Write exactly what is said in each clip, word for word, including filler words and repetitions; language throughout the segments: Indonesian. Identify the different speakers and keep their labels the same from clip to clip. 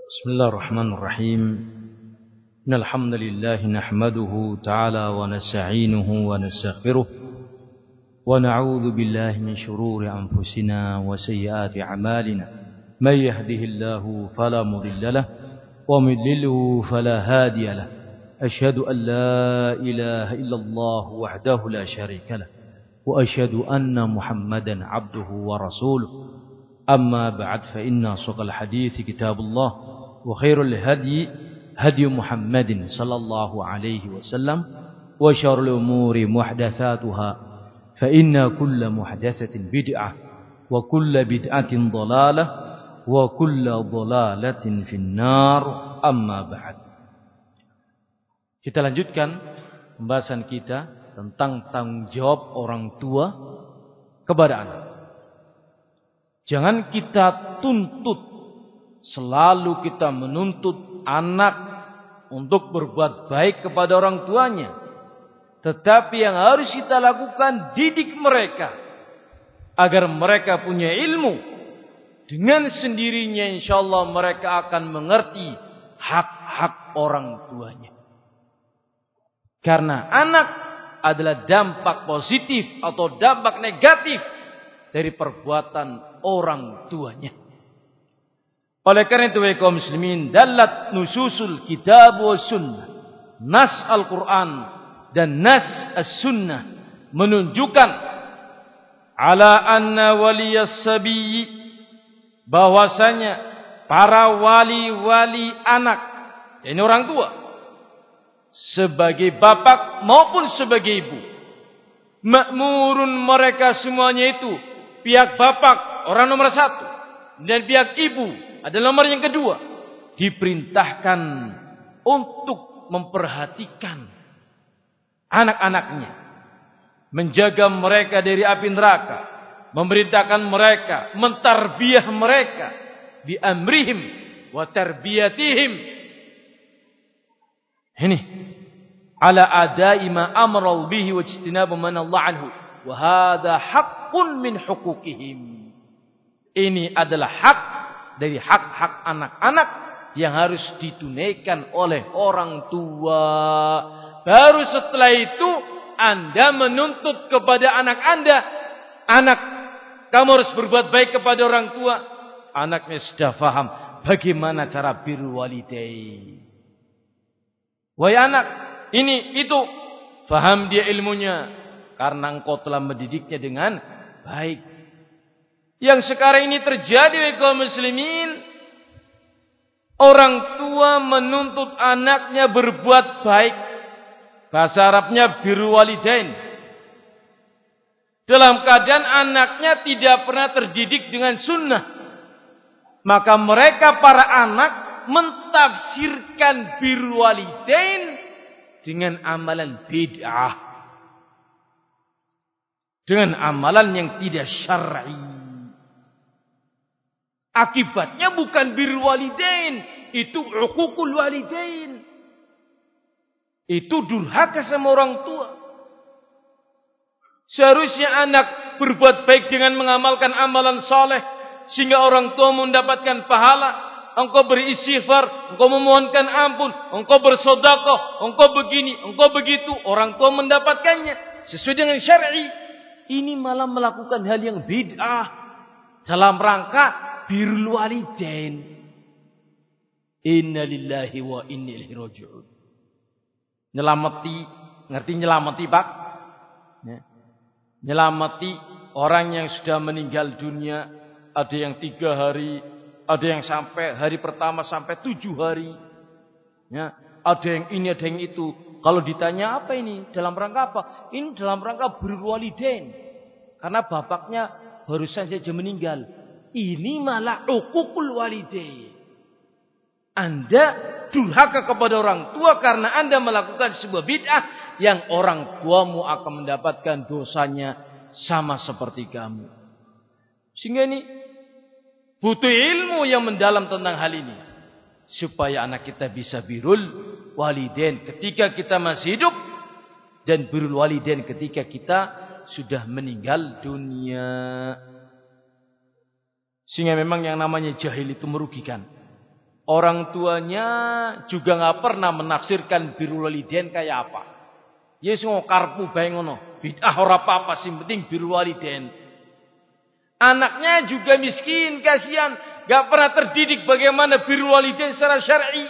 Speaker 1: بسم الله الرحمن الرحيم إن الحمد لله نحمده تعالى ونستعينه ونستغفره ونعوذ بالله من شرور أنفسنا وسيئات أعمالنا من يهده الله فلا مضل له ومن يضلل فلا هادي له أشهد أن لا إله إلا الله وحده لا شريك له وأشهد أن محمدا عبده ورسوله أما بعد فإن أصدق الحديث كتاب الله وخير الهدي هدي محمد صلى الله عليه وسلم وشر الأمور محدثاتها فإن كل محدثة بدعة وكل بدعة ضلالة وكل ضلالة في النار أما بعد. Kita lanjutkan pembahasan kita tentang tanggung jawab orang tua kepada anak. Jangan kita tuntut, selalu kita menuntut anak untuk berbuat baik kepada orang tuanya. Tetapi yang harus kita lakukan, didik mereka agar mereka punya ilmu. Dengan sendirinya insyaallah mereka akan mengerti hak-hak orang tuanya. Karena anak adalah dampak positif atau dampak negatif dari perbuatan orang tuanya. Oleh karena itu, kaum muslimin, dalat nususul kitab wa sunnah, nas Al-Quran dan nas as-sunnah menunjukkan ala anna waliyas sabi, bahwasanya para wali-wali anak, ini orang tua, sebagai bapak maupun sebagai ibu, makmurun, mereka semuanya itu, pihak bapak orang nomor satu dan pihak ibu adalah nomor yang kedua, diperintahkan untuk memperhatikan anak-anaknya, menjaga mereka dari api neraka, memerintahkan mereka, mentarbiyah mereka bi amrihim wa tarbiyatihim. Ini ala adai ma amara bihi wa ijtinabu man Allah anhu wa hadha haqqun min huquqihim. Ini adalah hak dari hak-hak anak-anak yang harus ditunaikan oleh orang tua. Baru setelah itu Anda menuntut kepada anak Anda, anak, kamu harus berbuat baik kepada orang tua. Anaknya sudah faham bagaimana cara birrul walidain. Wahai anak, ini itu, faham dia ilmunya karena engkau telah mendidiknya dengan baik. Yang sekarang ini terjadi kaum muslimin, orang tua menuntut anaknya berbuat baik. Bahasa Arabnya birrul walidain. Dalam keadaan anaknya tidak pernah terdidik dengan sunnah, maka mereka para anak mentafsirkan birrul walidain dengan amalan bid'ah, dengan amalan yang tidak syar'i. Akibatnya bukan birrul walidain, itu uququl walidain. Itu durhaka sama orang tua. Seharusnya anak berbuat baik dengan mengamalkan amalan saleh sehingga orang tua mendapatkan pahala. Engkau beristighfar, engkau memohonkan ampun, engkau bersedekah, engkau begini, engkau begitu, orang tua mendapatkannya sesuai dengan syar'i. Ini malah melakukan hal yang bid'ah dalam rangka birrul walidain. Inna lillahi wa inna ilaihi raji'un. Nyelamati, ngerti nyelamati Pak? Ya. Nyelamati orang yang sudah meninggal dunia, ada yang tiga hari, ada yang sampai hari pertama sampai tujuh hari. Ya. Ada yang ini, ada yang itu. Kalau ditanya apa ini? Dalam rangka apa? Ini dalam rangka birrul walidain. Karena bapaknya barusan saja meninggal. Ini malah uququl walidain. Anda durhaka kepada orang tua karena Anda melakukan sebuah bid'ah yang orang tuamu akan mendapatkan dosanya sama seperti kamu. Sehingga ini butuh ilmu yang mendalam tentang hal ini, supaya anak kita bisa birrul walidain ketika kita masih hidup dan birrul walidain ketika kita sudah meninggal dunia. Sehingga memang yang namanya jahil itu merugikan. Orang tuanya juga nggak pernah menafsirkan birrul walidain kayak apa. Yes ngokarpu bae ngono. Bid'ah ora apa-apa sih, penting birrul walidain. Anaknya juga miskin, kasihan, nggak pernah terdidik bagaimana birrul walidain secara syar'i.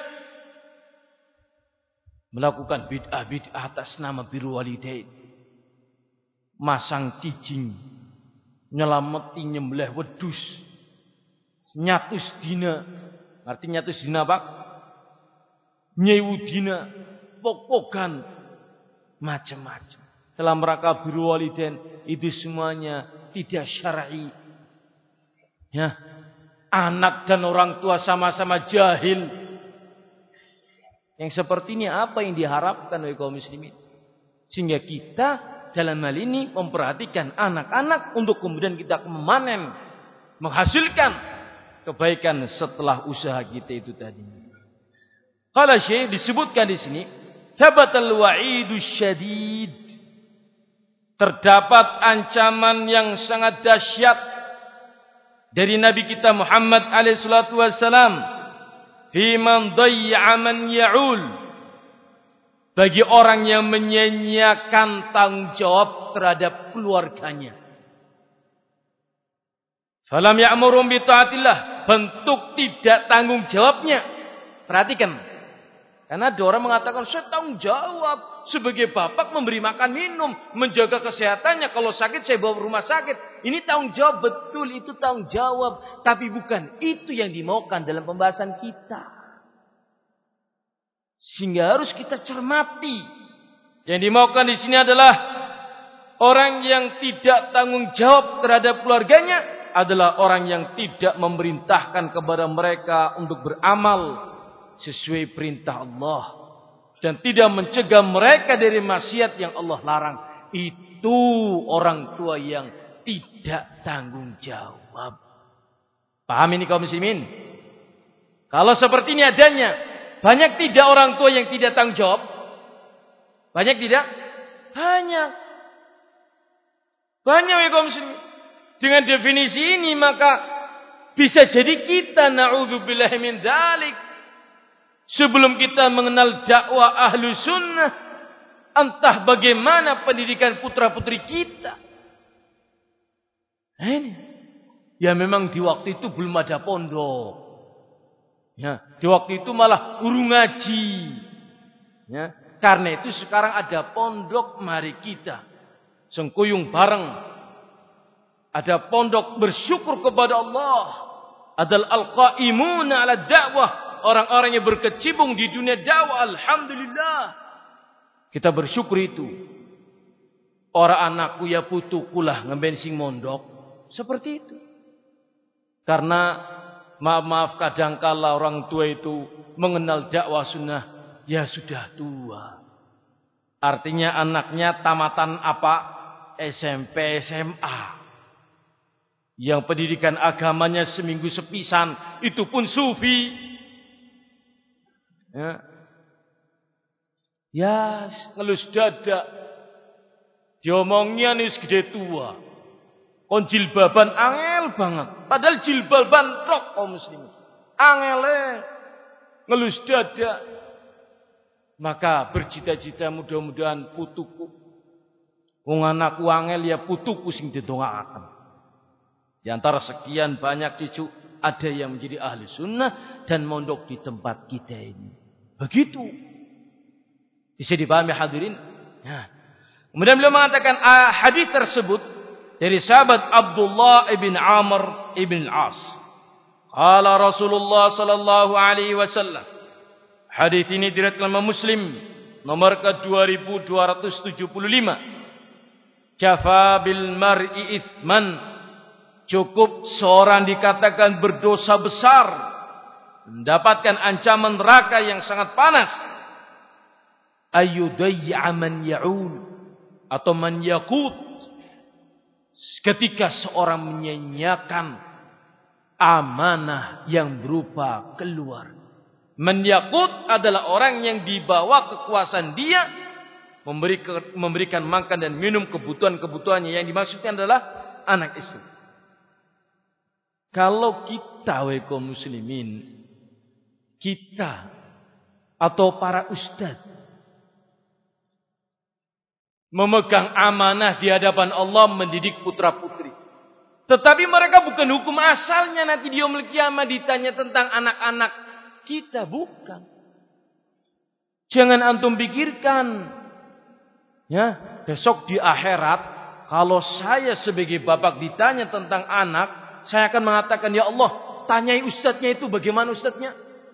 Speaker 1: Melakukan bid'ah-bid'ah atas nama birrul walidain. Masang kijing, nyelameti nyembelih wedhus, nyatus dina. Artinya nyatus dina apa? Nyewu dina, pok-pokan, macam-macam. Dalam rangka birrul walidain itu semuanya tidak syar'i. Ya. Anak dan orang tua sama-sama jahil. Yang seperti ini apa yang diharapkan oleh kaum muslimin? Sehingga kita dalam hal ini memperhatikan anak-anak untuk kemudian kita memanen, menghasilkan kebaikan setelah usaha kita itu tadi. Qala Syekh disebutkan di sini, thabatal wa'idus syadid. Terdapat ancaman yang sangat dahsyat dari Nabi kita Muhammad alaihi salatu wasalam fi man dayya man ya'ul, bagi orang yang menyia-nyiakan tanggung jawab terhadap keluarganya. Falam ya'murum bi ta'atillah, bentuk tidak tanggung jawabnya. Perhatikan. Karena ada orang mengatakan saya tanggung jawab sebagai bapak memberi makan minum, menjaga kesehatannya, kalau sakit saya bawa ke rumah sakit. Ini tanggung jawab, betul itu tanggung jawab, tapi bukan itu yang dimaukan dalam pembahasan kita. Sehingga harus kita cermati. Yang dimaukan di sini adalah orang yang tidak tanggung jawab terhadap keluarganya adalah orang yang tidak memerintahkan kepada mereka untuk beramal sesuai perintah Allah dan tidak mencegah mereka dari maksiat yang Allah larang. Itu orang tua yang tidak tanggung jawab. Paham ini kaum muslimin? Kalau seperti ini adanya, banyak tidak orang tua yang tidak tanggung jawab? Banyak tidak? Banyak. Banyak ya kaum muslimin. Dengan definisi ini maka bisa jadi kita na'udzubillahi min dzalik. Sebelum kita mengenal dakwah ahlu sunnah, entah bagaimana pendidikan putra-putri kita. Ini. Ya memang di waktu itu belum ada pondok. Ya, di waktu itu malah guru ngaji. Ya, karena itu sekarang ada pondok, mari kita sengkuyung bareng. Ada pondok bersyukur kepada Allah. Adalah al-qaimuna ala dakwah. Orang-orang yang berkecimpung di dunia dakwah. Alhamdulillah. Kita bersyukur itu. Orang anakku ya putukulah ngebensing mondok. Seperti itu. Karena maaf-maaf kadangkala orang tua itu mengenal dakwah sunnah. Ya sudah tua. Artinya anaknya tamatan apa? S M P, S M A. Yang pendidikan agamanya seminggu sepisan. Itu pun sufi. Ya, ya ngelus dada. Diomongnya nih segede tua. Kon jilbaban angel banget. Padahal jilbaban rok kaum muslimin. Angele ngelus dada. Maka bercita-cita mudah-mudahan putuku. Wong anakku angel ya putuku sing didongaaken. Di antara sekian banyak cucu, ada yang menjadi ahli sunnah dan mondok di tempat kita ini. Begitu. Bisa dipahami hadirin? Ya. Kemudian beliau mengatakan ah, hadis tersebut dari sahabat Abdullah ibn Amr ibn al-As. Qala Rasulullah sallallahu alaihi wasallam. Hadis ini diriwayatkan oleh Muslim nomor ke dua ribu dua ratus tujuh puluh lima. Kafa bil mar'i itsman. Cukup seorang dikatakan berdosa besar, mendapatkan ancaman neraka yang sangat panas. Ayudayya man ya'ul atau man yaqut. Ketika seorang menyanyiakan amanah yang berupa keluarga. Man yaqut adalah orang yang dibawa kekuasaan dia memberikan makan dan minum kebutuhan-kebutuhannya. Yang dimaksudkan adalah anak istri. Kalau kita weko muslimin kita atau para ustadz memegang amanah di hadapan Allah mendidik putra-putri. Tetapi mereka bukan hukum asalnya nanti di yaumul qiyamah ditanya tentang anak-anak kita, bukan. Jangan antum pikirkan ya, besok di akhirat kalau saya sebagai bapak ditanya tentang anak, saya akan mengatakan, ya Allah, tanyai ustadznya itu bagaimana ustadznya?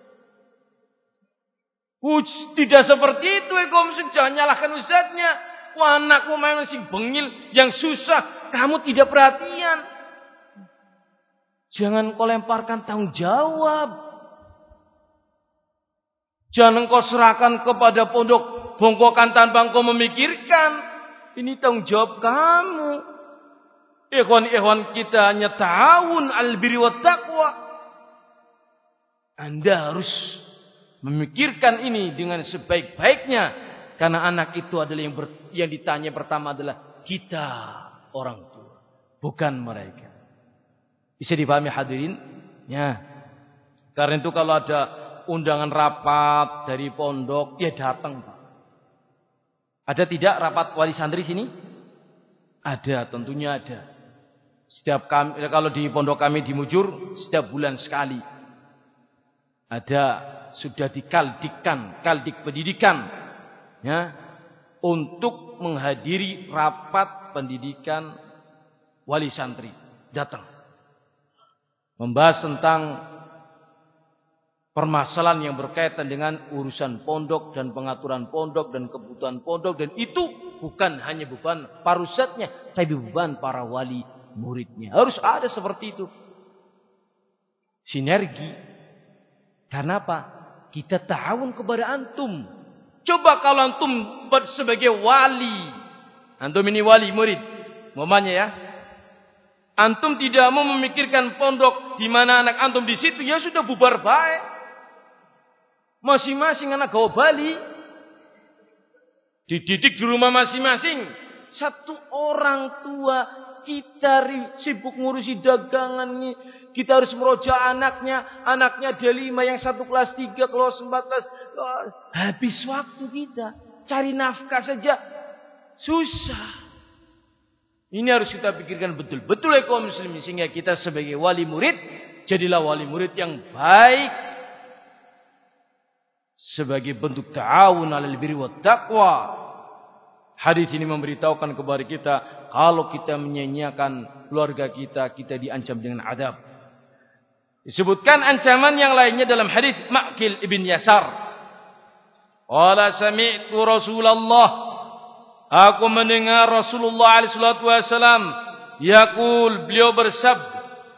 Speaker 1: Uj, tidak seperti itu, Eko, jangan nyalahkan ustadznya. Wah, anakmu memang masih bengil, yang susah, kamu tidak perhatian. Jangan kau lemparkan tanggung jawab. Jangan kau serahkan kepada pondok bongkokan tanpa engkau memikirkan. Ini tanggung jawab kamu. Ikhwan-ikhwan kita hanya ta'awun al-birri wat taqwa. Anda harus memikirkan ini dengan sebaik-baiknya. Karena anak itu adalah yang, ber, yang ditanya pertama adalah kita orang tua. Bukan mereka. Bisa dipahami hadirin? Ya. Karena itu kalau ada undangan rapat dari pondok, dia datang, Pak. Ada tidak rapat wali santri sini? Ada, tentunya ada. Setiap kami, kalau di pondok kami di Mujur, setiap bulan sekali. Ada, sudah dikaldikkan, kaldik pendidikan. Ya, untuk menghadiri rapat pendidikan wali santri. Datang. Membahas tentang permasalahan yang berkaitan dengan urusan pondok dan pengaturan pondok dan kebutuhan pondok. Dan itu bukan hanya beban parusatnya, tapi beban para wali muridnya. Harus ada seperti itu. Sinergi. Karena apa? Kita ta'awun kepada antum. Coba kalau antum sebagai wali. Antum ini wali murid. Momennya ya. Antum tidak mau memikirkan pondok di mana anak antum di situ, ya sudah bubar baik. Masing-masing anak gawa Bali. Dididik di rumah masing-masing. Satu orang tua kita sibuk ngurusi dagangan. Kita harus meroja anaknya. Anaknya ada lima, yang satu kelas tiga, kelas empat, kelas. Habis waktu kita. Cari nafkah saja. Susah. Ini harus kita pikirkan betul-betul ya kaum muslimin. Sehingga kita sebagai wali murid. Jadilah wali murid yang baik. Sebagai bentuk ta'awun 'alal birri wat taqwa. Hadis ini memberitahukan kepada kita, kalau kita menyia-nyiakan keluarga kita, kita diancam dengan adab. Disebutkan ancaman yang lainnya dalam hadis Ma'qil ibn Yasar. Qala sami'tu Rasulullah, aku mendengar Rasulullah alaihi salatu wasallam yaqul, beliau bersabda,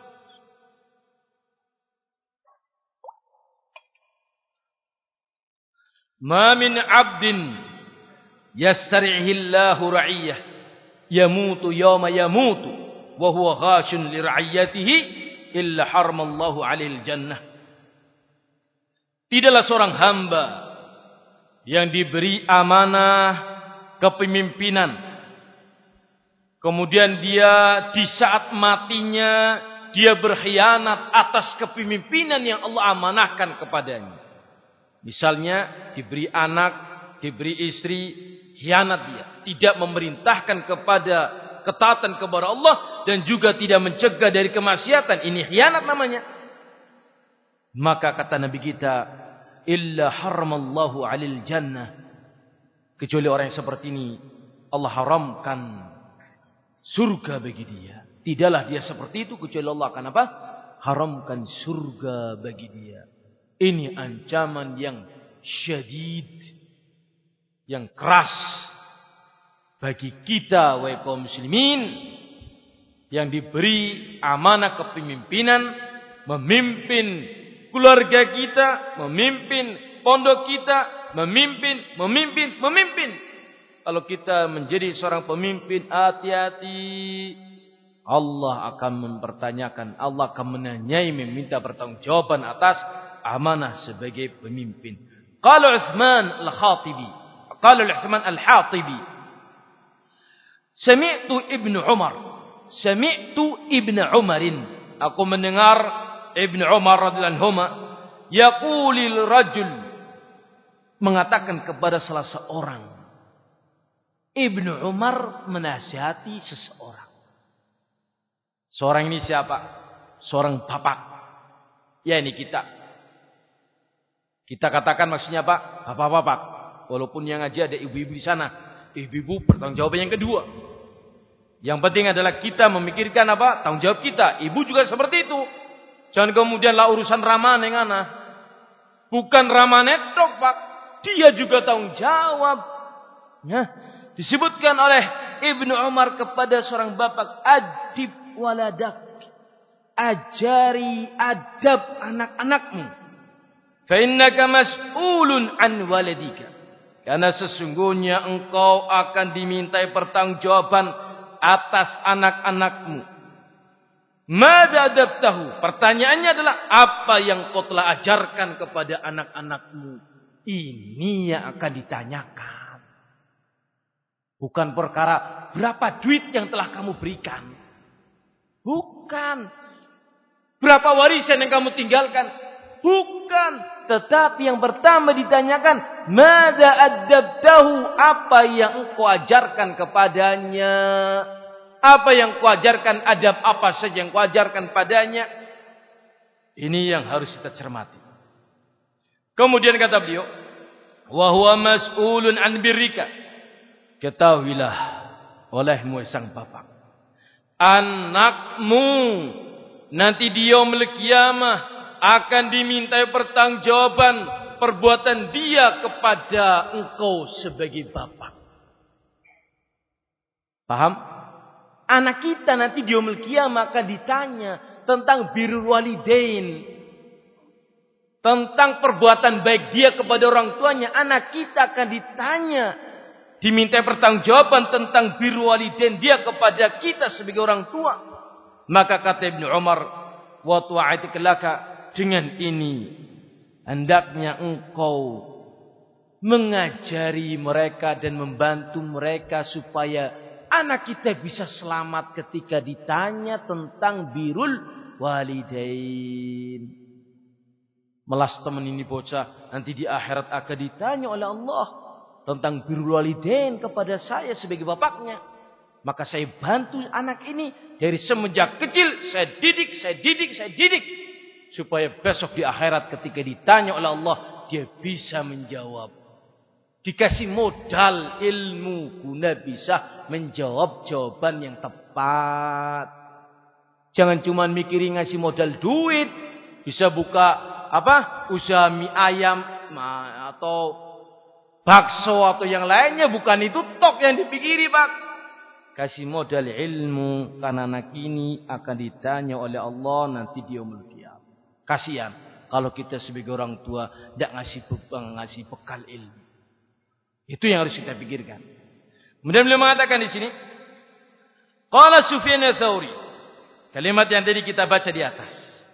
Speaker 1: Ma min 'abdin yastari'ihillahu ra'iyah yamutu yawma yamutu wa huwa ghashun li ra'iyatihi illa haramallahu 'alaihil jannah. Tidaklah seorang hamba yang diberi amanah kepemimpinan, kemudian dia di saat matinya dia berkhianat atas kepemimpinan yang Allah amanahkan kepadanya. Misalnya diberi anak, diberi istri, khianat dia. Tidak memerintahkan kepada ketaatan kepada Allah dan juga tidak mencegah dari kemaksiatan. Ini khianat namanya. Maka kata Nabi kita, illa haramallahu 'alil jannah. Kecuali orang yang seperti ini, Allah haramkan surga bagi dia. Tidaklah dia seperti itu kecuali Allah akan apa? Haramkan surga bagi dia. Ini ancaman yang syadid, yang keras bagi kita wahai kaum muslimin yang diberi amanah kepemimpinan, memimpin keluarga kita, memimpin pondok kita, memimpin, memimpin, memimpin. Kalau kita menjadi seorang pemimpin, hati-hati. Allah akan mempertanyakan, Allah akan menanyai, meminta pertanggungjawaban atas amanah sebagai pemimpin. Qala Uthman al-Khatibi, qala Uthman al-Khatibi, sami'tu Ibnu Umar, sami'tu Ibnu Umarin, aku mendengar Ibnu Umar radhiyallahu anhu yaqulil rajul, mengatakan kepada salah seorang. Ibnu Umar menasihati seseorang. Seorang ini siapa? Seorang bapak. Ya, ini kita. Kita katakan maksudnya apa? Bapak-bapak. Walaupun yang ngaji ada ibu-ibu di sana. Ibu-ibu bertanggung jawab yang kedua. Yang penting adalah kita memikirkan apa? Tanggung jawab kita. Ibu juga seperti itu. Jangan kemudian lah urusan ramane ngana. Bukan ramane tok, Pak. Dia juga tanggung jawab. Ya. Disebutkan oleh Ibnu Umar kepada seorang bapak, adib waladak, ajari adab anak-anakmu. Fa innaka mas'ulun an waladika. Karena sesungguhnya engkau akan dimintai pertanggungjawaban atas anak-anakmu. Mada adabtahu? Pertanyaannya adalah apa yang kau telah ajarkan kepada anak-anakmu? Ini yang akan ditanyakan. Bukan perkara berapa duit yang telah kamu berikan. Bukan. Berapa warisan yang kamu tinggalkan. Bukan. Tetapi yang pertama ditanyakan. Mada adabtahu. Apa yang engkau ajarkan kepadanya. Apa yang engkau ajarkan. Adab apa saja yang engkau ajarkan padanya. Ini yang harus kita cermati. Kemudian kata beliau. Wahuwa mas'ulun an birrika. Ketahuilah olehmu sang bapak, anakmu nanti di yaumul qiyamah akan dimintai pertanggungjawaban perbuatan dia kepada engkau sebagai bapak. Paham? Anak kita nanti di yaumul qiyamah akan ditanya tentang birrul walidain, tentang perbuatan baik dia kepada orang tuanya. Anak kita akan ditanya, diminta pertanggungjawaban tentang birrul walidain dia kepada kita sebagai orang tua. Maka kata Ibnu Umar, wa tu'atika laka, dengan ini hendaknya engkau mengajari mereka dan membantu mereka supaya anak kita bisa selamat ketika ditanya tentang birrul walidain. Melas teman ini bocah nanti di akhirat akan ditanya oleh Allah tentang birrul walidain kepada saya sebagai bapaknya. Maka saya bantu anak ini dari semenjak kecil. Saya didik, saya didik, saya didik. Supaya besok di akhirat ketika ditanya oleh Allah, dia bisa menjawab. Dikasih modal ilmu guna bisa menjawab jawaban yang tepat. Jangan cuma mikirin ngasih modal duit. Bisa buka apa? Usaha mie ayam atau bakso atau yang lainnya, bukan itu tok yang dipikiri, Pak. Kasih modal ilmu karena anak ini akan ditanya oleh Allah nanti di yaumul qiyamah. Kasihan kalau kita sebagai orang tua tidak ngasih bekal, ngasih bekal ilmu. Itu yang harus kita pikirkan. Kemudian beliau mengatakan di sini, qala Sufyan ats-Tsauri, kalimat yang tadi kita baca di atas.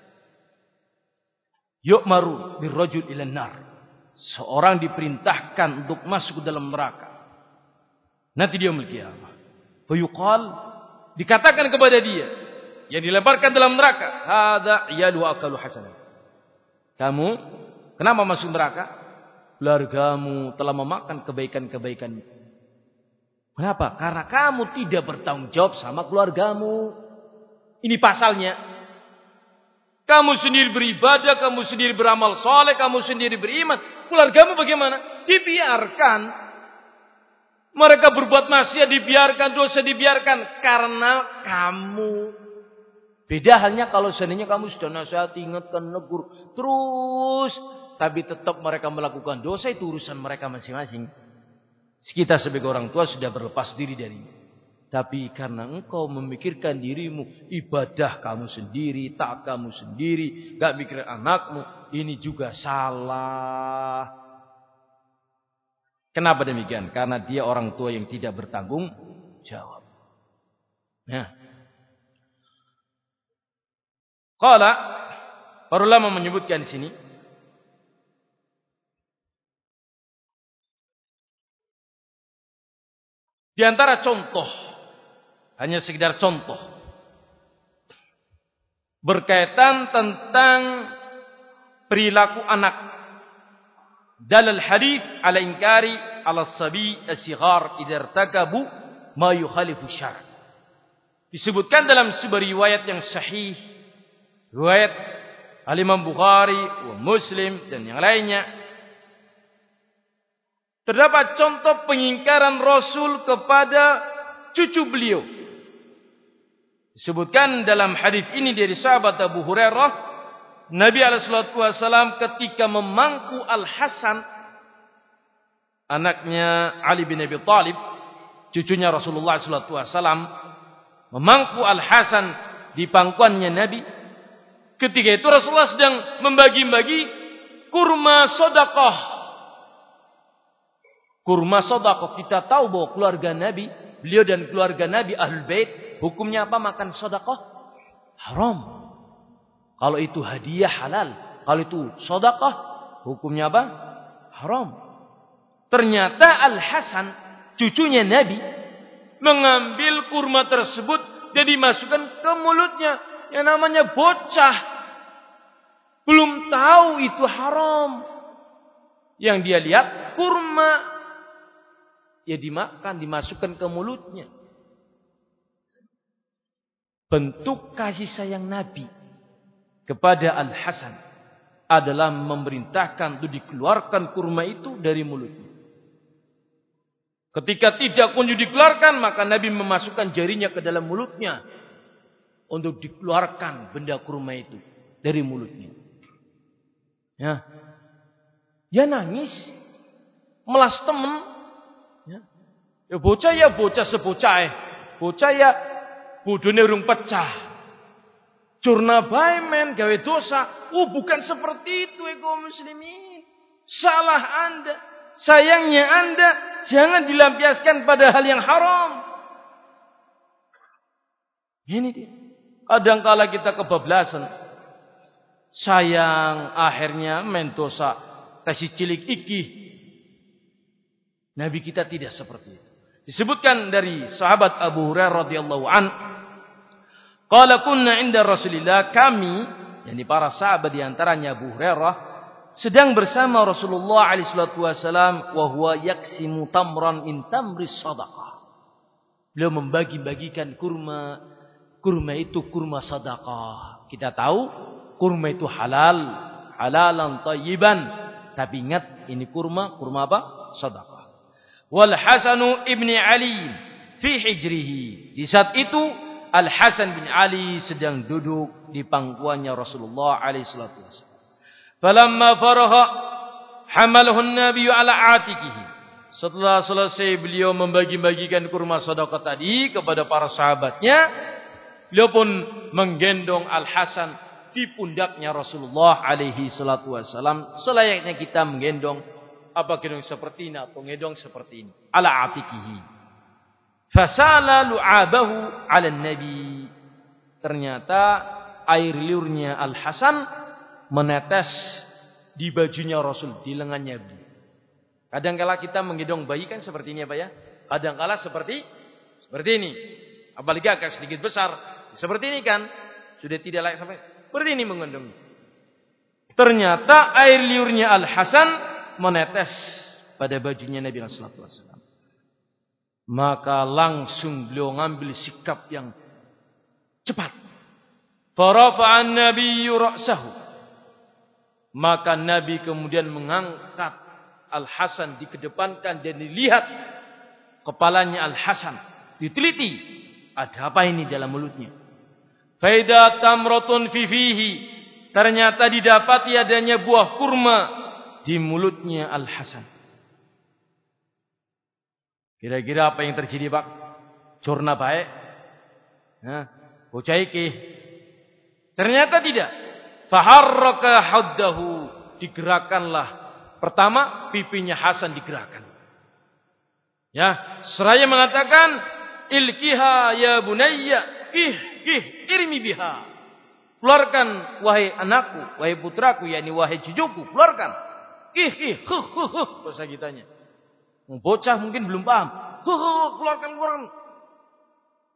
Speaker 1: Yu'maru birrajul ilan nar. Seorang diperintahkan untuk masuk ke dalam neraka. Nanti dia yaumul qiyamah. Fa yuqal, dikatakan kepada dia yang dilemparkan dalam neraka, hadza iyalu akalu hasanah. Kamu kenapa masuk neraka? Keluargamu telah memakan kebaikan-kebaikan. Kenapa? Karena kamu tidak bertanggung jawab sama keluargamu. Ini pasalnya. Kamu sendiri beribadah, kamu sendiri beramal soleh, kamu sendiri beriman. Keluargamu bagaimana? Dibiarkan. Mereka berbuat maksiat, dibiarkan, dosa dibiarkan. Karena kamu. Beda halnya kalau seandainya kamu sudah nasihati, ingatkan, negur. Terus. Tapi tetap mereka melakukan dosa, itu urusan mereka masing-masing. Kita sebagai orang tua sudah berlepas diri dari. Tapi karena engkau memikirkan dirimu, ibadah kamu sendiri, taat kamu sendiri, gak mikirin anakmu, ini juga salah. Kenapa demikian? Karena dia orang tua yang tidak bertanggung jawab. Nah, qala, para ulama menyebutkan di sini, di antara contoh, hanya sekedar contoh, berkaitan tentang perilaku anak. Dalal hadis ala inkari ala sabi as-sighar idza irtakabu ma yukhalifu syar'. Disebutkan dalam sebuah riwayat yang sahih, riwayat Al-Imam Bukhari, wa Muslim dan yang lainnya, terdapat contoh pengingkaran Rasul kepada cucu beliau. Disebutkan dalam hadis ini dari sahabat Abu Hurairah, Nabi alaihi salatu wasallam ketika memangku Al-Hasan, anaknya Ali bin Abi Thalib, cucunya Rasulullah alaihi salatu wasallam, memangku Al-Hasan di pangkuannya Nabi. Ketika itu Rasulullah sedang membagi-bagi kurma sedekah. Kurma sedekah, kita tahu bahwa keluarga Nabi, beliau dan keluarga Nabi Ahlul Bait, hukumnya apa makan sedekah? Haram. Kalau itu hadiah halal, kalau itu sedekah hukumnya apa? Haram. Ternyata Al-Hasan, cucunya Nabi, mengambil kurma tersebut dan dimasukkan ke mulutnya. Yang namanya bocah, belum tahu itu haram. Yang dia lihat kurma, ya dimakan, dimasukkan ke mulutnya. Bentuk kasih sayang Nabi kepada Al-Hasan adalah memerintahkan untuk dikeluarkan kurma itu dari mulutnya. Ketika tidak kunjung dikeluarkan, maka Nabi memasukkan jarinya ke dalam mulutnya untuk dikeluarkan benda kurma itu dari mulutnya. Ya, ya nangis, melas temen. Ya, ya bocah ya bocah sebocah eh, bocah ya bodone urung pecah. Curna bae men gawe dosa. Oh bukan seperti itu eh kaum muslimin. Salah Anda. Sayangnya Anda jangan dilampiaskan pada hal yang haram. Ini dia. Kadangkala kita kebablasan. Sayang akhirnya main dosa. Kasih cilik iki. Nabi kita tidak seperti itu. Disebutkan dari sahabat Abu Hurairah radhiyallahu an, qala kunna inda Rasulillah, kami, yakni para sahabat di antaranya Abu Hurairah, sedang bersama Rasulullah alaihi salatu wasallam wa huwa yaksimu tamran min tamris sadaqah. Beliau membagi-bagikan kurma. Kurma itu kurma sedekah. Kita tahu kurma itu halal, halalan thayyiban. Tapi ingat ini kurma, kurma apa? Sedekah. Wal Hasanu ibni Ali fi hijrihi. Di saat itu Al-Hasan bin Ali sedang duduk di pangkuannya Rasulullah alaihi salatu wasallam. Falamma faragha hamalahu an-nabiy ala atikihi. Setelah selesai beliau membagi-bagikan kurma sedekah tadi kepada para sahabatnya, beliau pun menggendong Al-Hasan di pundaknya Rasulullah alaihi salatu wasallam. Selayaknya kita menggendong apa gendong seperti ini atau gendong seperti ini. Ala atikihi. Fasala lu'abahu ala nabi. Ternyata air liurnya Al-Hasan menetes di bajunya Rasul, di lengannya beliau. Kadangkala kita menggendong bayi kan seperti ini ya Pak ya. Kadangkala seperti seperti ini. Apalagi agak sedikit besar. Seperti ini kan. Sudah tidak layak sampai. Seperti ini menggendong. Ternyata air liurnya Al-Hasan menetes pada bajunya Nabi sallallahu alaihi wasallam. Maka langsung beliau ngambil sikap yang cepat. Farafa'an nabiyyu ra'sahu. Maka Nabi kemudian mengangkat Al-Hasan, dikedepankan dan dilihat kepalanya Al-Hasan. Diteliti. Ada apa ini dalam mulutnya? Faida tamratun fi fihi. Ternyata didapati adanya buah kurma di mulutnya Al-Hasan. Kira-kira apa yang terjadi Pak? Curna baik? Nah, bocah iki. Ternyata tidak. Faharraka haddahu. Digerakkanlah. Pertama, pipinya Hasan digerakkan. Ya, seraya mengatakan, ilkiha ya bunayya, kih, kih, irmi biha. Keluarkan wahai anakku, wahai putraku, yakni wahai cucuku, keluarkan. Kih, kih, huh, huh, huh, bahasa kitanya. Bocah mungkin belum paham. Huh, huh, keluarkan, keluarkan.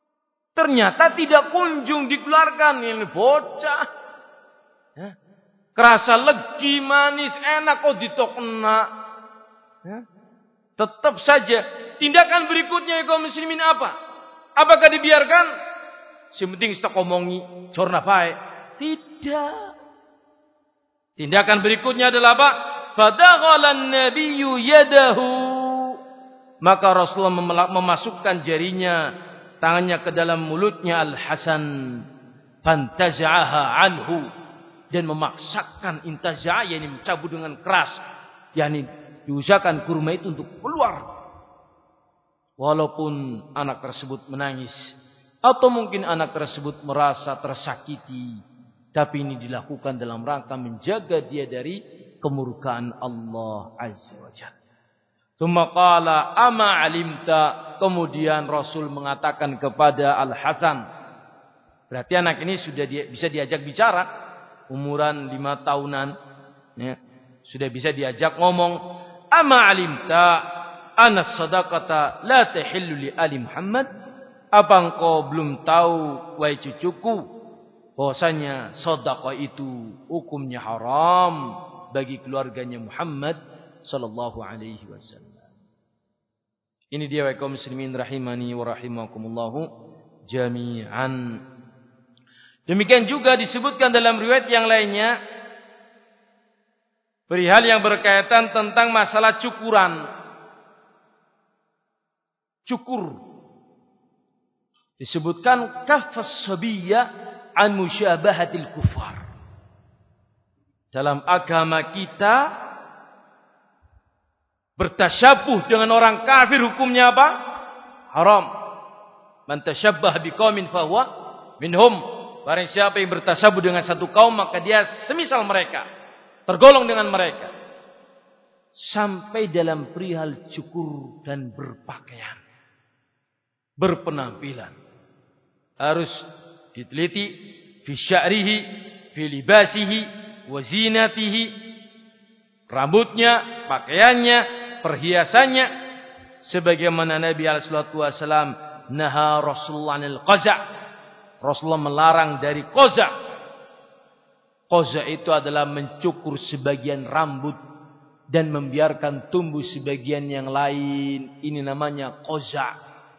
Speaker 1: Ternyata tidak kunjung dikeluarkan. Ini bocah. Ya. Kerasa legi, manis, enak kok ditokna. Ya. Tetap saja tindakan berikutnya ya kaum muslimin apa? Apakah dibiarkan? Sementing kita komongi corna baik. Tidak. Tindakan berikutnya adalah apa? Fadaghalan nabiyyu yadahu. Maka Rasulullah memasukkan jarinya, tangannya ke dalam mulutnya Al-Hasan. Fantaza'aha anhu. Dan memaksakan intaza'a, yakni mencabut dengan keras. Yakni diusahakan kurma itu untuk keluar. Walaupun anak tersebut menangis. Atau mungkin anak tersebut merasa tersakiti. Tapi ini dilakukan dalam rangka menjaga dia dari kemurkaan Allah Azza wa Jalla. Tsumma qala ama alimta. Kemudian Rasul mengatakan kepada Al-Hasan. Berarti anak ini sudah dia, bisa diajak bicara. Umuran lima tahunan. Ya, sudah bisa diajak ngomong. Ama alimta. Anas sadaqata la tahillu li ali Muhammad. Apa engkau belum tahu wahai cucuku bahwasanya sedekah itu hukumnya haram bagi keluarganya Muhammad sallallahu alaihi wasallam. Ini dia wahai kaum muslimin rahimani wa rahimakumullah jami'an. Demikian juga disebutkan dalam riwayat yang lainnya perihal yang berkaitan tentang masalah cukuran. Cukur. Disebutkan kafas sabiyya an musyabahatil kufar. Dalam agama kita bertasyabuh dengan orang kafir hukumnya apa? Haram. Man tashabbaha biqaumin fahuwa minhum. Barang siapa yang bertasyabuh dengan satu kaum maka dia semisal mereka, tergolong dengan mereka. Sampai dalam perihal cukur dan berpakaian, berpenampilan harus diteliti fi sya'rihi, fi libasihi, wa zinatihi, rambutnya, pakaiannya, perhiasannya, sebagaimana Nabi alaihi salatu wasallam naha Rasulullah anil qaza'. Rasulullah melarang dari qaza'. Qaza' itu adalah mencukur sebagian rambut dan membiarkan tumbuh sebagian yang lain. Ini namanya qaza'.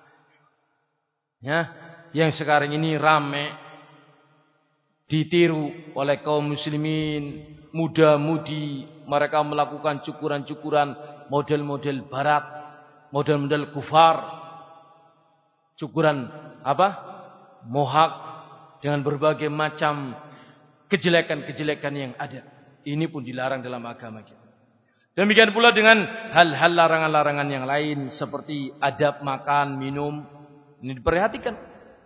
Speaker 1: Ya, yang sekarang ini rame ditiru oleh kaum muslimin, muda-mudi, mereka melakukan cukuran-cukuran model-model barat, model-model kufar. Cukuran apa? Mohak dengan berbagai macam kejelekan-kejelekan yang ada. Ini pun dilarang dalam agama kita. Demikian pula dengan hal-hal larangan-larangan yang lain seperti adab makan, minum. Ini diperhatikan.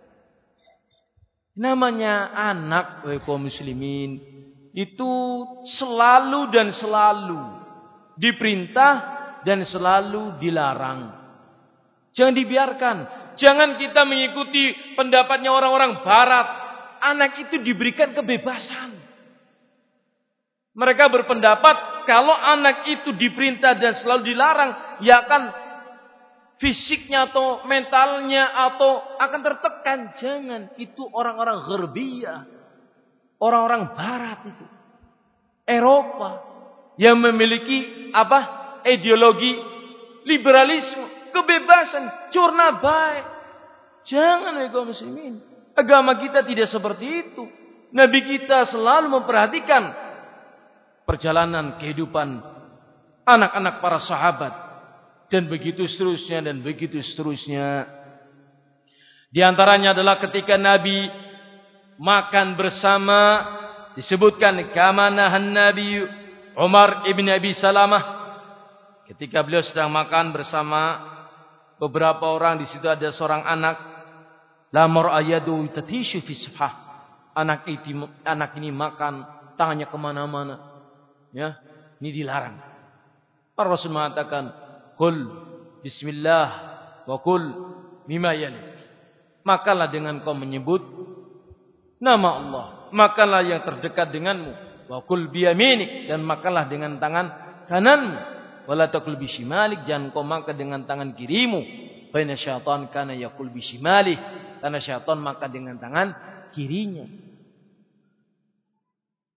Speaker 1: Namanya anak kaum muslimin itu selalu dan selalu diperintah dan selalu dilarang. Jangan dibiarkan. Jangan kita mengikuti pendapatnya orang-orang barat. Anak itu diberikan kebebasan. Mereka berpendapat kalau anak itu diperintah dan selalu dilarang, ya akan fisiknya atau mentalnya atau akan tertekan. Jangan, itu orang-orang Gherbiyah, orang-orang barat itu, Eropa yang memiliki apa? Ideologi liberalisme, kebebasan, curna baik. Jangan ya kaum muslimin. Agama kita tidak seperti itu. Nabi kita selalu memperhatikan perjalanan kehidupan anak-anak para sahabat. Dan begitu seterusnya dan begitu seterusnya. Di antaranya adalah ketika Nabi makan bersama, disebutkan kama nahan Nabi Umar ibn Abi Salamah. Ketika beliau sedang makan bersama beberapa orang, di situ ada seorang anak, lamar ayadu tatishu fi safhah. Anak itu, anak ini makan tangannya kemana-mana. Ya, ini dilarang. Para Rasul mengatakan, "Qul bismillah wa qul mimma yali." Makanlah dengan kau menyebut nama Allah. Makanlah yang terdekat denganmu. Wa qul biyaminik, dan makanlah dengan tangan kananmu. Wala taqul bishimalik, jangan kau makan dengan tangan kirimu. Fa inna syaitan kana yaqul bishimalik, karena syaitan makan dengan tangan kirinya.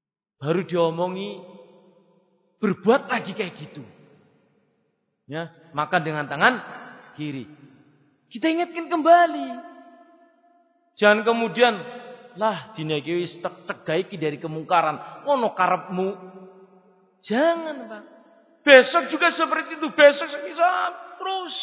Speaker 1: baru diomongi berbuat lagi kayak gitu. Ya, makan dengan tangan kiri. Kita ingatkan kembali. Jangan kemudian lah dina iki wis cegah iki dari kemungkaran. Ono karepmu. Jangan, Pak. Besok juga seperti itu, besok bisa terus.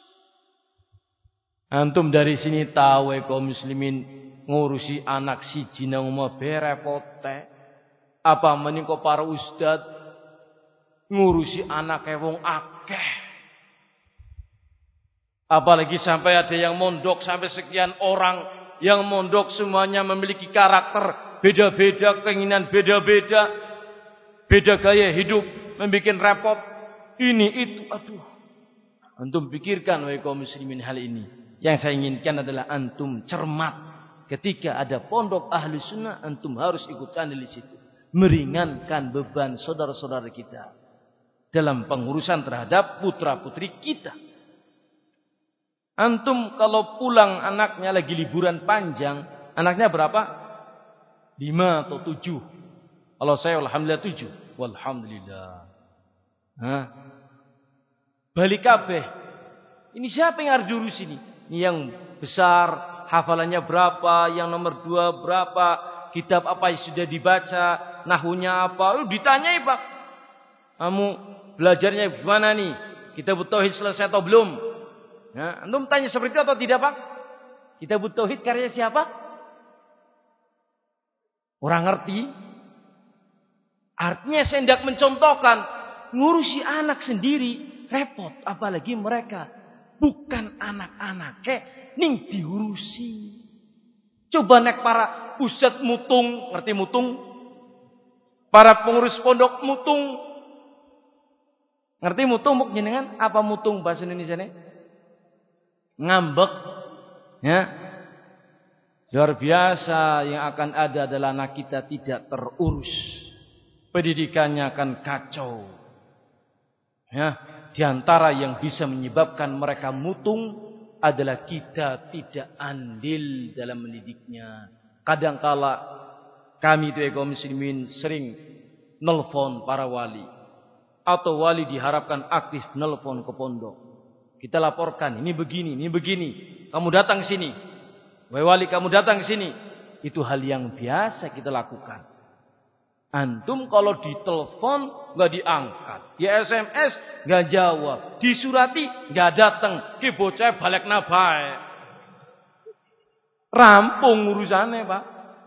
Speaker 1: Antum dari sini tahu kaum muslimin ngurusi anak siji nang omah berepote. Apa menika para ustad ngurusi anak wong akeh. Apalagi sampai ada yang mondok sampai sekian orang, yang mondok semuanya memiliki karakter beda-beda, keinginan beda-beda, beda gaya hidup, membuat repot ini itu. Aduh, antum pikirkan wahai kaum muslimin hal ini. Yang saya inginkan adalah antum cermat ketika ada pondok ahli sunnah, antum harus ikut andil di situ, meringankan beban saudara-saudara kita dalam pengurusan terhadap putra-putri kita. Antum kalau pulang anaknya lagi liburan panjang, anaknya berapa? Lima atau tujuh. Kalau saya alhamdulillah tujuh. Walhamdulillah. Hah? Balik kabeh. Ini siapa yang harus diurus ini? Ini yang besar, hafalannya berapa, yang nomor dua berapa, kitab apa yang sudah dibaca, nahunya apa, lu ditanyai Pak. Kamu belajarnya gimana nih? Kitab Tauhid selesai atau belum? Ya, antum tanya seperti itu atau tidak Pak? Kitab Tauhid karya siapa? Orang ngerti? Artinya saya hendak mencontohkan, ngurusi anak sendiri repot, apalagi mereka bukan anak-anak ke ning diurusi. Coba nek para ustad mutung, ngerti mutung? Para pengurus pondok mutung. Ngerti mutung muk jenengan? Apa mutung bahasa Indonesia nih? Ngambek. Ya. Luar biasa, yang akan ada adalah anak kita tidak terurus. Pendidikannya akan kacau. Ya, di antara yang bisa menyebabkan mereka mutung adalah kita tidak andil dalam mendidiknya. Kadangkala kami itu kaum muslimin sering nelpon para wali, atau wali diharapkan aktif nelpon ke pondok. Kita laporkan, ini begini, ini begini. Kamu datang sini. Wahai wali, kamu datang sini. Itu hal yang biasa kita lakukan. Antum kalau ditelepon nggak diangkat, di S M S nggak jawab, disurati nggak datang, ki bocah balik nabae. Rampung urusannya Pak.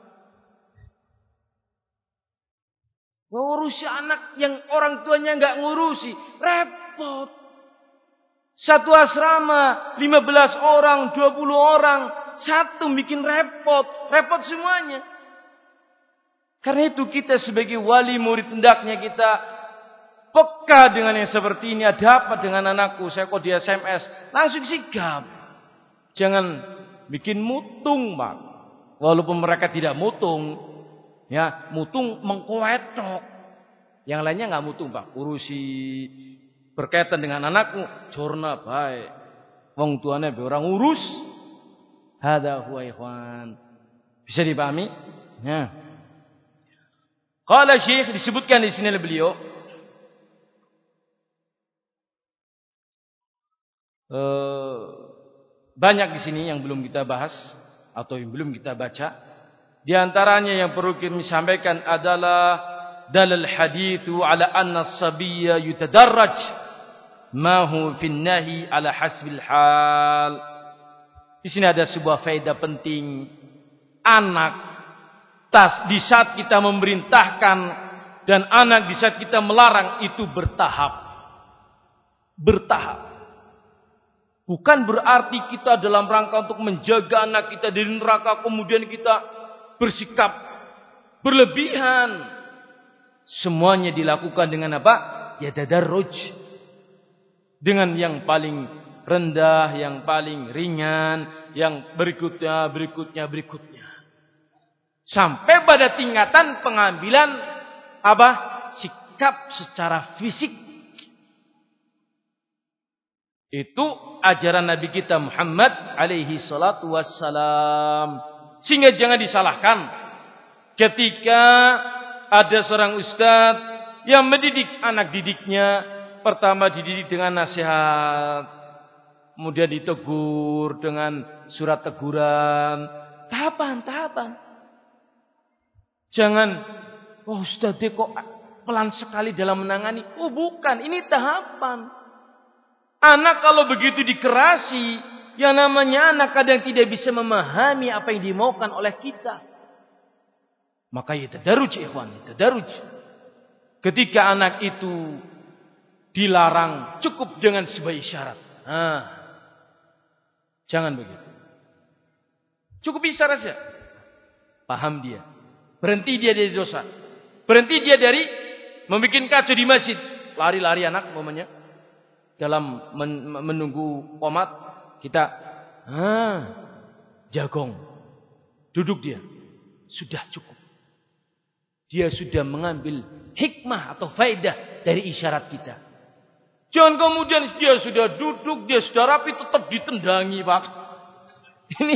Speaker 1: Ngurusi anak yang orang tuanya nggak ngurusi, repot. Satu asrama, lima belas orang, dua puluh orang, satu bikin repot, repot semuanya. Karena itu kita sebagai wali murid hendaknya kita peka dengan yang seperti ini. Ada apa dengan anakku? Saya kok di S M S. Langsung sigap. Jangan bikin mutung Pak. Walaupun mereka tidak mutung. Ya, mutung mengkuetok. Yang lainnya nggak mutung Pak. Urusi berkaitan dengan anakmu. Jorna baik. Wong tuanya orang urus. Hada huwa ikhwan. Bisa dipahami? Ya. Qala Syekh, disebutkan di sini oleh beliau, uh, banyak di sini yang belum kita bahas atau yang belum kita baca. Di antaranya yang perlu kami sampaikan adalah dalal hadithu ala anna as-sabiyya yutadarraj ma hu fi an-nahi ala hasbil hal. Di sini ada sebuah faedah penting. Anak Tas di saat kita memerintahkan dan anak di saat kita melarang itu bertahap. Bertahap. Bukan berarti kita dalam rangka untuk menjaga anak kita dari neraka kemudian kita bersikap berlebihan. Semuanya dilakukan dengan apa? Ya tadarruj. Dengan yang paling rendah, yang paling ringan, yang berikutnya, berikutnya, berikutnya. Sampai pada tingkatan pengambilan apa? Sikap secara fisik. Itu ajaran Nabi kita Muhammad alaihi salatu wassalam. Sehingga jangan disalahkan ketika ada seorang ustadz yang mendidik anak didiknya. Pertama dididik dengan nasihat, kemudian ditegur dengan surat teguran, tahapan-tahapan. Jangan, oh ustadz kok pelan sekali dalam menangani. Oh bukan, ini tahapan. Anak kalau begitu dikerasi, yang namanya anak kadang tidak bisa memahami apa yang dimaukan oleh kita. Maka ya tadarruj ikhwan, tadarruj. Ketika anak itu dilarang cukup dengan sebuah isyarat. Nah, jangan begitu. Cukup isyarat saja. Paham dia. Berhenti dia dari dosa. Berhenti dia dari membuat kacau di masjid. Lari-lari anak momennya. Dalam men menunggu qomat, kita ah, jagong. Duduk dia. Sudah cukup. Dia sudah mengambil hikmah atau faedah dari isyarat kita. Jangan kemudian dia sudah duduk, dia sudah rapi, tetap ditendangi, Pak. Ini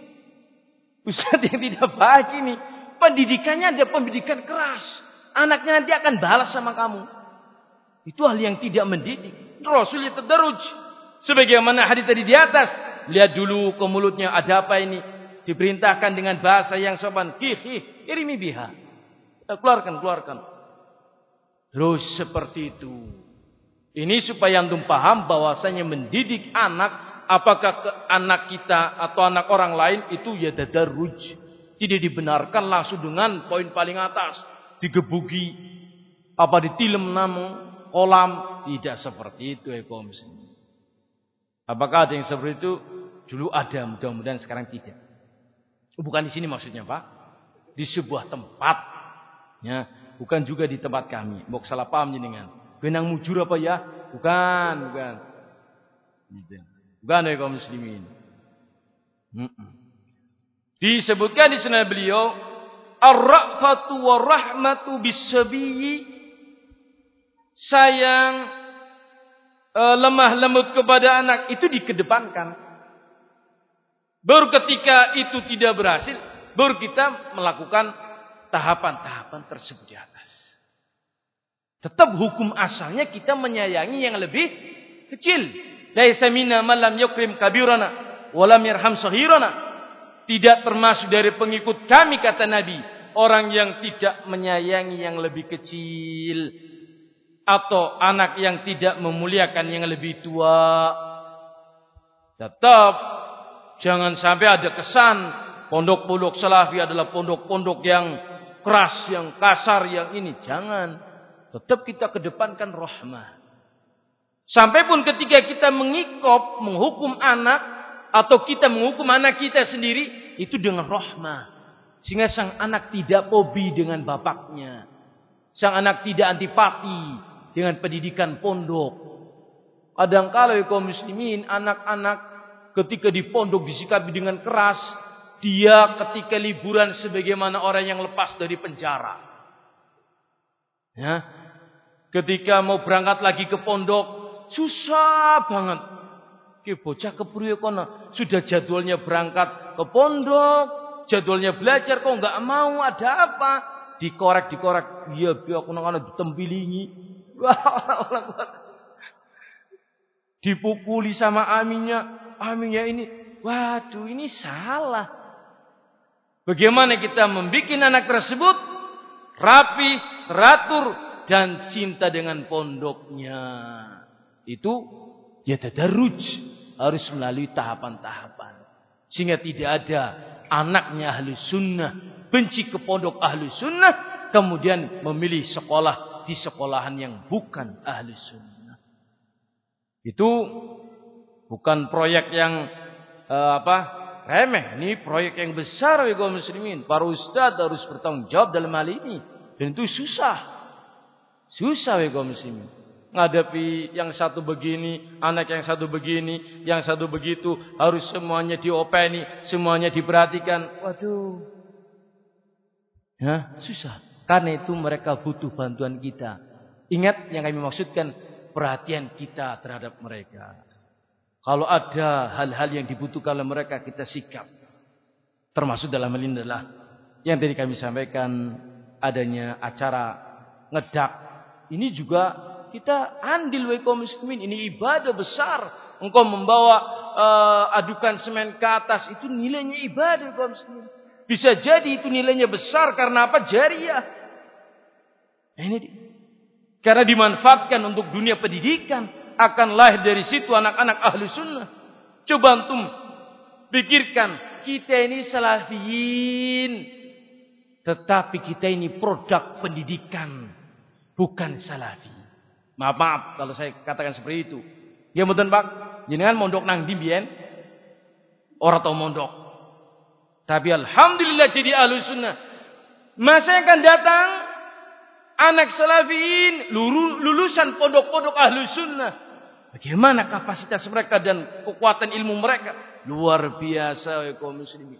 Speaker 1: ustaz yang tidak baik ini. Pendidikannya ada pendidikan keras. Anaknya nanti akan balas sama kamu. Itu hal yang tidak mendidik. Rasul tadarruj. Sebagaimana hadis tadi di atas. Lihat dulu ke mulutnya ada apa ini. Diperintahkan dengan bahasa yang sopan. Kih, irimi biha. Keluarkan, keluarkan. Terus seperti itu. Ini supaya antum paham bahwasanya mendidik anak. Apakah ke anak kita atau anak orang lain itu ya tadarruj. Tidak dibenarkan langsung dengan poin paling atas. Digebuki. Apa ditilem namu. Kolam. Tidak seperti itu ya kaum muslimin. Apakah ada yang seperti itu? Dulu ada, mudah-mudahan sekarang tidak. Bukan di sini maksudnya Pak. Di sebuah tempat. Ya, bukan juga di tempat kami. Mbok salah paham jenengan. Benang mujur apa ya? Bukan, bukan. Bukan ya kaum muslimin. Disebutkan di sana beliau, ar-ra'fatu war-rahmatu bis-sabiyyi, sayang, e, lemah lembut kepada anak itu dikedepankan. Baru ketika itu tidak berhasil, baru kita melakukan tahapan-tahapan tersebut di atas. Tetap hukum asalnya kita menyayangi yang lebih kecil. Laisa minna man lam yukrim kabirana wa lam yarham saghirana. Tidak termasuk dari pengikut kami kata Nabi, orang yang tidak menyayangi yang lebih kecil. Atau anak yang tidak memuliakan yang lebih tua. Tetap jangan sampai ada kesan pondok-pondok salafi adalah pondok-pondok yang keras, yang kasar, yang ini. Jangan. Tetap kita kedepankan rahmah. Sampai pun ketika kita mengikop, menghukum anak, atau kita menghukum anak kita sendiri, itu dengan rahmah. Sehingga sang anak tidak fobi dengan bapaknya. Sang anak tidak antipati dengan pendidikan pondok. Kadang-kala ya kaum muslimin, anak-anak ketika di pondok disikapi dengan keras, dia ketika liburan sebagaimana orang yang lepas dari penjara. Ya. Ketika mau berangkat lagi ke pondok, susah banget. Ki bocah kepriye kono, sudah jadwalnya berangkat ke pondok, jadwalnya belajar kok enggak mau, ada apa? Dikorek-dikorek, iya biar aku nang ditempilingi. Dipukuli sama aminnya. Aminnya ini, waduh ini salah. Bagaimana kita membuat anak tersebut rapi, teratur, dan cinta dengan pondoknya. Itu ya tadarruj. Harus melalui tahapan-tahapan. Sehingga tidak ada anaknya ahli sunnah benci ke pondok ahli sunnah, kemudian memilih sekolah di sekolahan yang bukan ahli sunnah. Itu bukan proyek yang eh, apa remeh. Ini proyek yang besar ya kaum muslimin. Para ustaz harus bertanggung jawab dalam hal ini. Dan itu susah. Susah ya kaum muslimin. Ngadapi yang satu begini, anak yang satu begini, yang satu begitu. Harus semuanya diopeni, semuanya diperhatikan. Waduh. Ya, susah. Karena itu mereka butuh bantuan kita. Ingat yang kami maksudkan, perhatian kita terhadap mereka. Kalau ada hal-hal yang dibutuhkan oleh mereka, kita sikap. Termasuk dalam hal ini adalah yang tadi kami sampaikan, adanya acara ngedak. Ini juga kita andil wa kaum muslimin. Ini ibadah besar. Engkau membawa uh, adukan semen ke atas, itu nilainya ibadah kaum muslimin. Bisa jadi itu nilainya besar karena apa? Jariah. Nah, ini karena dimanfaatkan untuk dunia pendidikan, akan lahir dari situ anak-anak ahlu sunnah. Coba antum pikirkan, kita ini salafiyin, tetapi kita ini produk pendidikan, bukan salafi. Maaf maaf kalau saya katakan seperti itu. Ya mboten Pak, jenengan mondok nang ndi mbiyen? Ora tau mondok. Tapi alhamdulillah jadi ahlu sunnah. Masa yang akan datang anak salafiyin lulusan pondok-pondok ahlu sunnah. Bagaimana kapasitas mereka dan kekuatan ilmu mereka? Luar biasa ya kaum muslimin.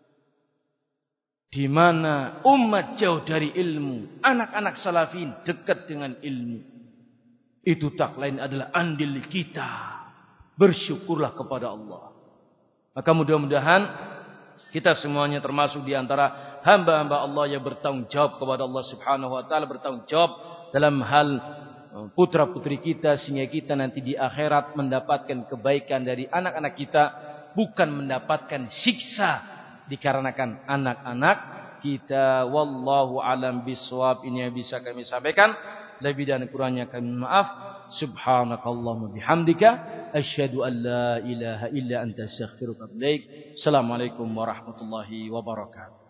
Speaker 1: Di mana umat jauh dari ilmu, anak-anak salafiyin dekat dengan ilmu. Itu tak lain adalah andil kita. Bersyukurlah kepada Allah. Maka mudah-mudahan kita semuanya termasuk di antara hamba-hamba Allah yang bertanggung jawab kepada Allah Subhanahu wa taala, bertanggung jawab dalam hal putra-putri kita, sehingga kita nanti di akhirat mendapatkan kebaikan dari anak-anak kita, bukan mendapatkan siksa dikarenakan anak-anak kita. Wallahu alam bisawab. Ini yang bisa kami sampaikan. Lebih dan kurangnya kami maaf. Subhanakallahumma bihamdika asyhadu an la ilaha illa anta astaghfiruka wa atubu ilaik. Assalamualaikum warahmatullahi wabarakatuh.